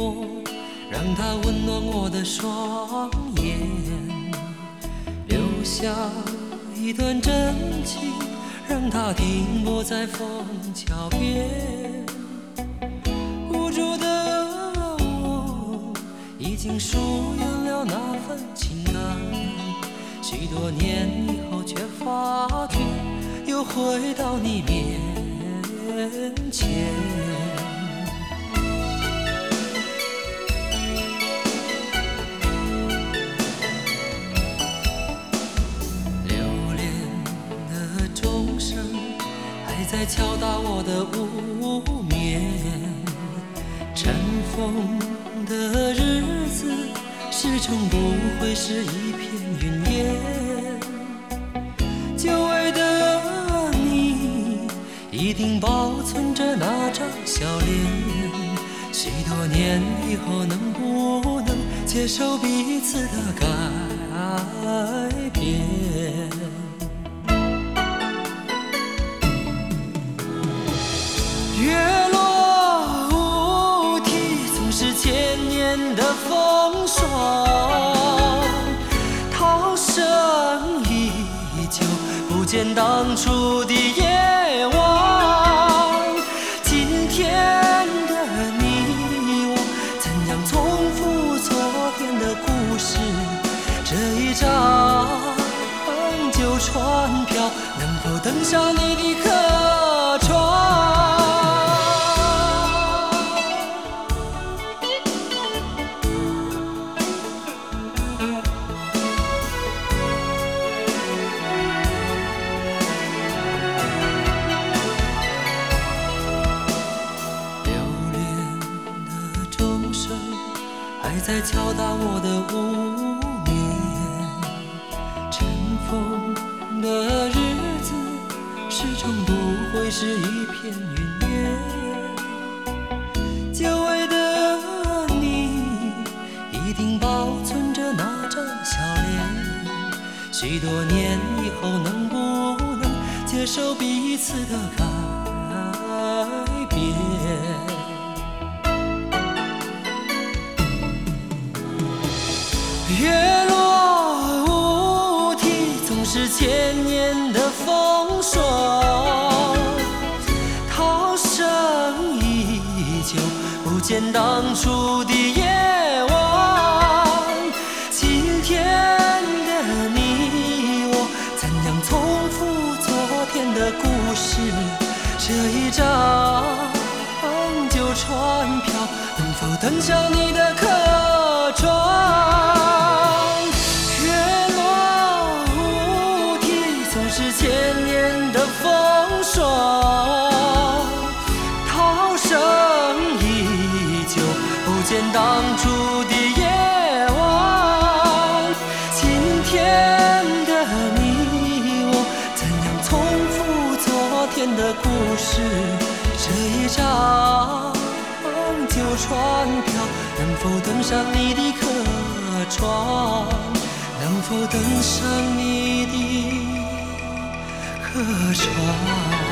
火，让它温暖我的双眼，留下一段真情，让它停泊在枫桥边。无助的我，已经疏远了那份情感，许多年以后却发觉，又回到你面前。在敲打我的无眠，尘封的日子始终不会是一片云烟。久违的你一定保存着那张笑脸，许多年以后能不能接受彼此的改变？月落乌啼，总是千年的风霜，涛声依旧，不见当初的夜望。今天的你我，怎样重复昨天的故事？这一张旧船票，能否登上你的客船？在敲打我的无眠，尘封的日子始终不会是一片云烟。久违的你一定保存着那张笑脸，许多年以后能不能接受彼此的改变？月落乌啼，总是千年的风霜，涛声依旧，不见当初的夜望。今天的你我，怎样重复昨天的故事？这一张旧船票，能否登上你的客船？千年的风霜，涛声依旧，不见当初的夜望。今天的你我，怎样重复昨天的故事？这一张旧船票，能否登上你的客船？能否登上你的客船？